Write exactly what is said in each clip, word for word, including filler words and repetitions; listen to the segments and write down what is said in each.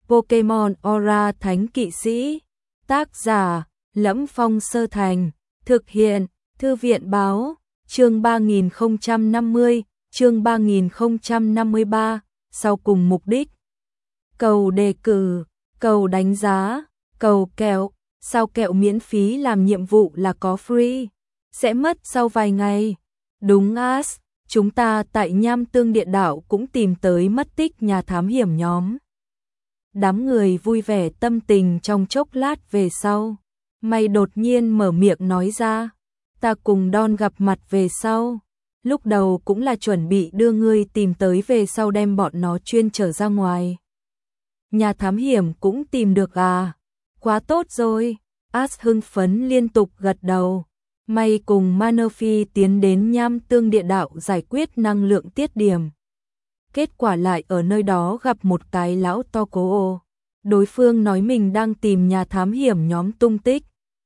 Pokemon Aura Thánh Kỵ Sĩ. Tác giả: Lẫm Phong Sơ Thành. Thực hiện: Thư viện Báo. Chương ba nghìn không trăm năm mươi, chương ba nghìn không trăm năm mươi ba. Sau cùng mục đích. Cầu đề cử, cầu đánh giá, cầu kẹo. Sao kẹo miễn phí làm nhiệm vụ là có free, sẽ mất sau vài ngày. Đúng as, chúng ta tại Nham Tương Địa Đạo cũng tìm tới mất tích nhà thám hiểm nhóm. Đám người vui vẻ tâm tình trong chốc lát về sau. Mày đột nhiên mở miệng nói ra, ta cùng Don gặp mặt về sau. Lúc đầu cũng là chuẩn bị đưa ngươi tìm tới về sau đem bọn nó chuyên trở ra ngoài. Nhà thám hiểm cũng tìm được à? Quá tốt rồi. As hưng phấn liên tục gật đầu. May cùng Manaphy tiến đến Nham Tương Địa Đạo giải quyết năng lượng tiết điểm. Kết quả lại ở nơi đó gặp một cái lão to cố. Đối phương nói mình đang tìm nhà thám hiểm nhóm tung tích,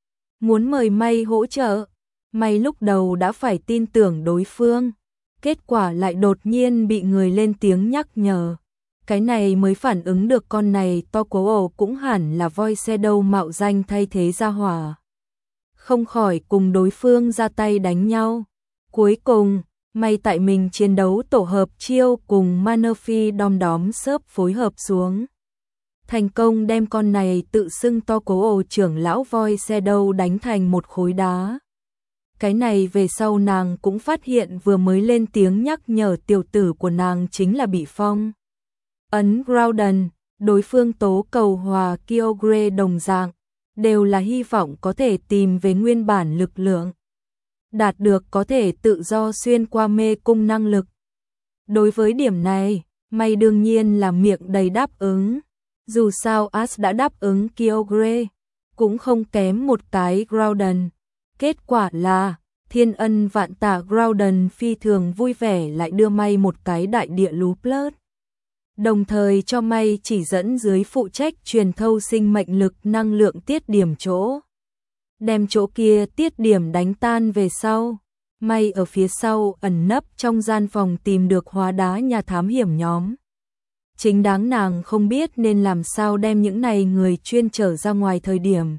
muốn mời May hỗ trợ. May lúc đầu đã phải tin tưởng đối phương, kết quả lại đột nhiên bị người lên tiếng nhắc nhở. Cái này mới phản ứng được con này to cố ổ cũng hẳn là voi xe đâu mạo danh thay thế ra hỏa. Không khỏi cùng đối phương ra tay đánh nhau. Cuối cùng, May tại mình chiến đấu tổ hợp chiêu cùng Manaphy đom đóm xớp phối hợp xuống. Thành công đem con này tự xưng to cố ổ trưởng lão voi xe đâu đánh thành một khối đá. Cái này về sau nàng cũng phát hiện vừa mới lên tiếng nhắc nhở tiểu tử của nàng chính là bị phong ấn Groudon. Đối phương tố cầu hòa Kyogre đồng dạng, đều là hy vọng có thể tìm về nguyên bản lực lượng, đạt được có thể tự do xuyên qua mê cung năng lực. Đối với điểm này, May đương nhiên là miệng đầy đáp ứng. Dù sao As đã đáp ứng Kyogre, cũng không kém một cái Groudon. Kết quả là, thiên ân vạn tạ Groudon phi thường vui vẻ lại đưa May một cái đại địa lú plus. Đồng thời cho May chỉ dẫn dưới phụ trách truyền thâu sinh mệnh lực năng lượng tiết điểm chỗ. Đem chỗ kia tiết điểm đánh tan về sau. May ở phía sau ẩn nấp trong gian phòng tìm được hóa đá nhà thám hiểm nhóm. Chính đáng nàng không biết nên làm sao đem những này người chuyên trở ra ngoài thời điểm.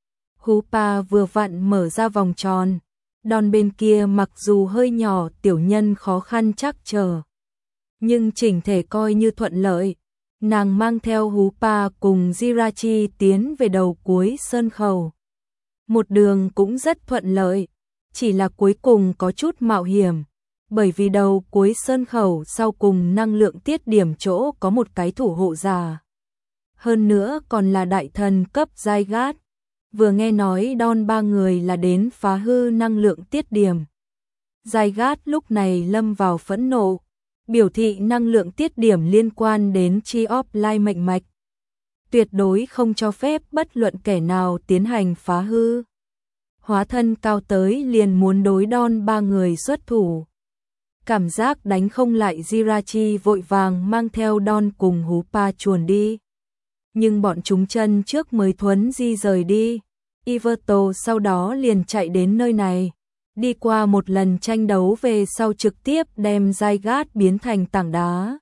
Hoopa vừa vặn mở ra vòng tròn. Don bên kia mặc dù hơi nhỏ tiểu nhân khó khăn chắc chờ, nhưng chỉnh thể coi như thuận lợi. Nàng mang theo Hoopa cùng Jirachi tiến về đầu cuối sơn khẩu. Một đường cũng rất thuận lợi, chỉ là cuối cùng có chút mạo hiểm, bởi vì đầu cuối sơn khẩu sau cùng năng lượng tiết điểm chỗ có một cái thủ hộ giả. Hơn nữa còn là đại thần cấp Zygarde. Vừa nghe nói Don ba người là đến phá hư năng lượng tiết điểm. Zygarde lúc này lâm vào phẫn nộ, biểu thị năng lượng tiết điểm liên quan đến Chi of Life mệnh mạch. Tuyệt đối không cho phép bất luận kẻ nào tiến hành phá hư. Hóa thân cao tới liền muốn đối Don ba người xuất thủ. Cảm giác đánh không lại Jirachi vội vàng mang theo Don cùng Hoopa chuồn đi. Nhưng bọn chúng chân trước mới thuấn di rời đi. Yveltal sau đó liền chạy đến nơi này. Đi qua một lần tranh đấu về sau trực tiếp đem Zygarde biến thành tảng đá.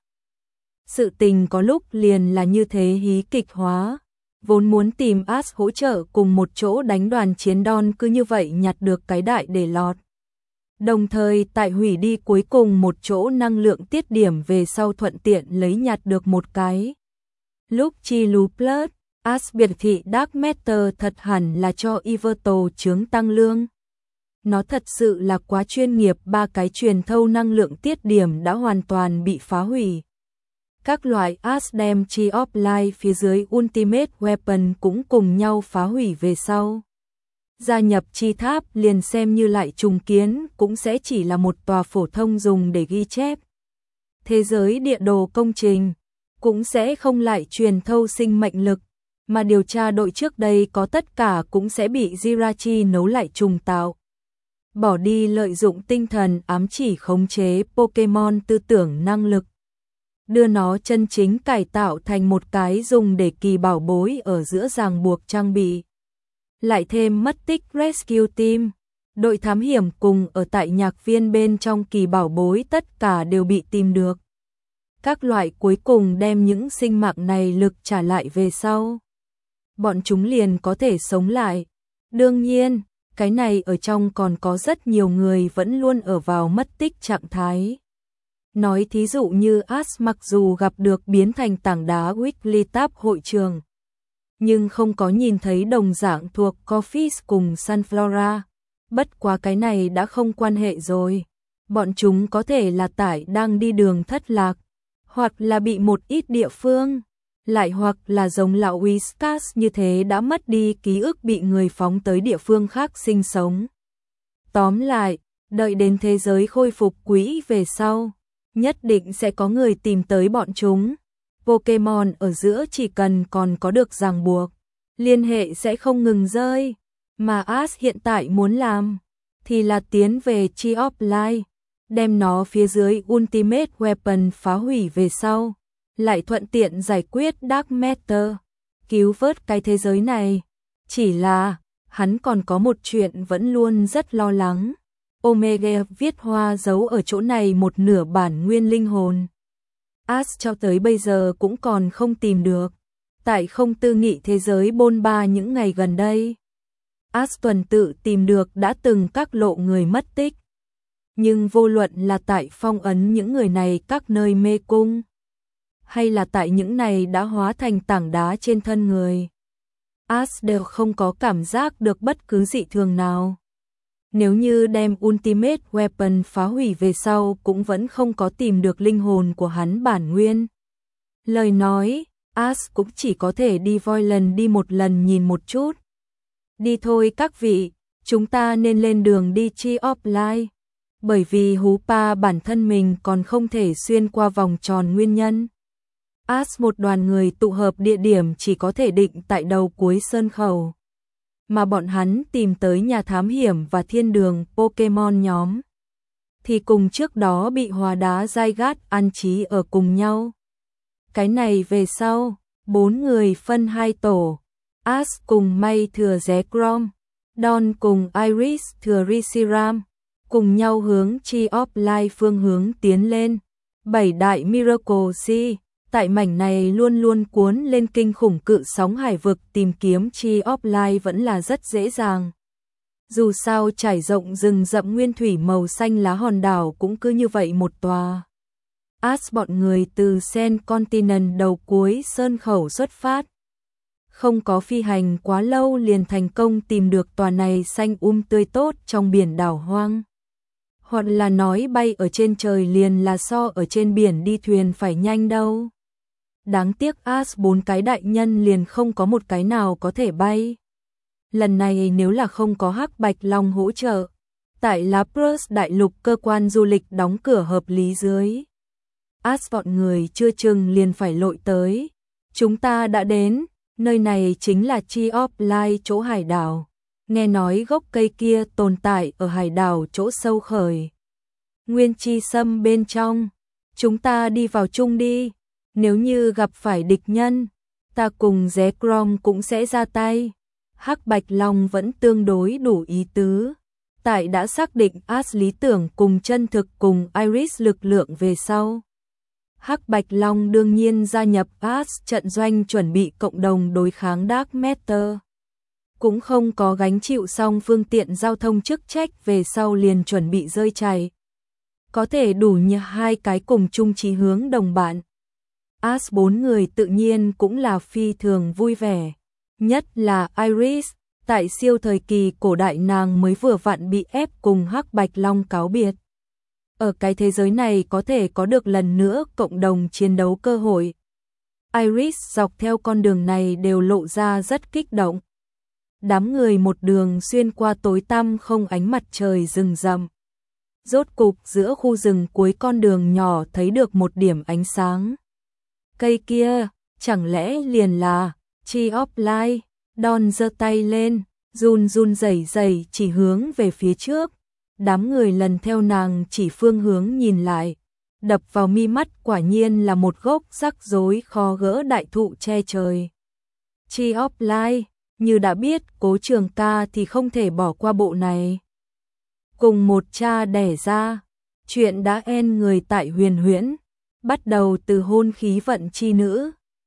Sự tình có lúc liền là như thế hí kịch hóa. Vốn muốn tìm As hỗ trợ cùng một chỗ đánh đoàn chiến Don cứ như vậy nhặt được cái đại để lọt. Đồng thời tại hủy đi cuối cùng một chỗ năng lượng tiết điểm về sau thuận tiện lấy nhặt được một cái. Lúc chi lú plus, As biệt thị Dark Matter thật hẳn là cho Yveltal chướng tăng lương. Nó thật sự là quá chuyên nghiệp, ba cái truyền thâu năng lượng tiết điểm đã hoàn toàn bị phá hủy. Các loại As đem Chi of Life phía dưới Ultimate Weapon cũng cùng nhau phá hủy về sau. Gia nhập chi tháp liền xem như lại trùng kiến cũng sẽ chỉ là một tòa phổ thông dùng để ghi chép. Thế giới địa đồ công trình cũng sẽ không lại truyền thâu sinh mệnh lực, mà điều tra đội trước đây có tất cả cũng sẽ bị Jirachi nấu lại trùng tạo. Bỏ đi lợi dụng tinh thần ám chỉ khống chế Pokemon tư tưởng năng lực, đưa nó chân chính cải tạo thành một cái dùng để kỳ bảo bối ở giữa ràng buộc trang bị. Lại thêm mất tích Rescue Team, đội thám hiểm cùng ở tại nhạc viên bên trong kỳ bảo bối tất cả đều bị tìm được. các loại cuối cùng đem những sinh mạng này lực trả lại về sau. Bọn chúng liền có thể sống lại. Đương nhiên, cái này ở trong còn có rất nhiều người vẫn luôn ở vào mất tích trạng thái. Nói thí dụ như Ash mặc dù gặp được biến thành tảng đá Wigglytuff hội trường, nhưng không có nhìn thấy đồng dạng thuộc Corvus cùng Sunflora. Bất quá cái này đã không quan hệ rồi. Bọn chúng có thể là tại đang đi đường thất lạc, hoặc là bị một ít địa phương, lại hoặc là giống lão Whiskas như thế đã mất đi ký ức bị người phóng tới địa phương khác sinh sống. Tóm lại, đợi đến thế giới khôi phục quỹ về sau, nhất định sẽ có người tìm tới bọn chúng. Pokemon ở giữa chỉ cần còn có được ràng buộc, liên hệ sẽ không ngừng rơi. Mà Ash hiện tại muốn làm thì là tiến về Tree of Life, đem nó phía dưới Ultimate Weapon phá hủy về sau, lại thuận tiện giải quyết Dark Matter, cứu vớt cái thế giới này. Chỉ là, hắn còn có một chuyện vẫn luôn rất lo lắng. Omega viết hoa giấu ở chỗ này một nửa bản nguyên linh hồn. Ash cho tới bây giờ cũng còn không tìm được. Tại không tư nghị thế giới bôn ba những ngày gần đây, Ash tuần tự tìm được đã từng các lộ người mất tích. Nhưng vô luận là tại phong ấn những người này các nơi mê cung, hay là tại những này đã hóa thành tảng đá trên thân người, Ash đều không có cảm giác được bất cứ dị thường nào. Nếu như đem Ultimate Weapon phá hủy về sau cũng vẫn không có tìm được linh hồn của hắn bản nguyên, lời nói, Ash cũng chỉ có thể đi Voidland đi một lần nhìn một chút. Đi thôi các vị, chúng ta nên lên đường đi Tree of Life. Bởi vì Hoopa bản thân mình còn không thể xuyên qua vòng tròn nguyên nhân, Ash một đoàn người tụ hợp địa điểm chỉ có thể định tại đầu cuối sơn khẩu. Mà bọn hắn tìm tới nhà thám hiểm và thiên đường Pokemon nhóm, thì cùng trước đó bị hóa đá Zygarde an trí ở cùng nhau. Cái này về sau, bốn người phân hai tổ. Ash cùng May thừa Zekrom, Dawn cùng Iris thừa Reshiram, cùng nhau hướng Tree of Life phương hướng tiến lên. Bảy đại Miracle Sea, tại mảnh này luôn luôn cuốn lên kinh khủng cự sóng hải vực, tìm kiếm Tree of Life vẫn là rất dễ dàng. Dù sao trải rộng rừng rậm nguyên thủy màu xanh lá hòn đảo cũng cứ như vậy một tòa. Ash bọn người từ Sen Continent đầu cuối sơn khẩu xuất phát. Không có phi hành quá lâu liền thành công tìm được tòa này xanh um tươi tốt trong biển đảo hoang. Hoặc là nói bay ở trên trời liền là so ở trên biển đi thuyền phải nhanh đâu. Đáng tiếc Ash bốn cái đại nhân liền không có một cái nào có thể bay. Lần này nếu là không có Hắc Bạch Long hỗ trợ, tại Lapras đại lục cơ quan du lịch đóng cửa hợp lý dưới, Ash bọn người chưa chừng liền phải lội tới. Chúng ta đã đến, nơi này chính là Tree of Life chỗ hải đảo. Nghe nói gốc cây kia tồn tại ở hải đảo chỗ sâu khởi nguyên chi sâm bên trong. Chúng ta đi vào chung đi. Nếu như gặp phải địch nhân, ta cùng Zekrom cũng sẽ ra tay. Hắc Bạch Long vẫn tương đối đủ ý tứ. Tại đã xác định Ash lý tưởng cùng chân thực cùng Iris lực lượng về sau, Hắc Bạch Long đương nhiên gia nhập Ash trận doanh chuẩn bị cộng đồng đối kháng Dark Matter. Cũng không có gánh chịu xong phương tiện giao thông chức trách về sau liền chuẩn bị rơi chạy. Có thể đủ như hai cái cùng chung chí hướng đồng bạn. Ash bốn người tự nhiên cũng là phi thường vui vẻ. Nhất là Iris, tại siêu thời kỳ cổ đại nàng mới vừa vặn bị ép cùng Hắc Bạch Long cáo biệt. Ở cái thế giới này có thể có được lần nữa cộng đồng chiến đấu cơ hội. Iris dọc theo con đường này đều lộ ra rất kích động. Đám người một đường xuyên qua tối tăm không ánh mặt trời rừng rậm. Rốt cục giữa khu rừng cuối con đường nhỏ thấy được một điểm ánh sáng. Cây kia, chẳng lẽ liền là Tree of Life? Dawn giơ tay lên, run run rẩy rẩy chỉ hướng về phía trước. Đám người lần theo nàng chỉ phương hướng nhìn lại. Đập vào mi mắt quả nhiên là một gốc rắc rối khó gỡ đại thụ che trời. Tree of Life, như đã biết Cố Trường Ca thì không thể bỏ qua bộ này. Cùng một cha đẻ ra, chuyện đã en người tại Huyền Huyễn. Bắt đầu từ hôn khí vận chi nữ,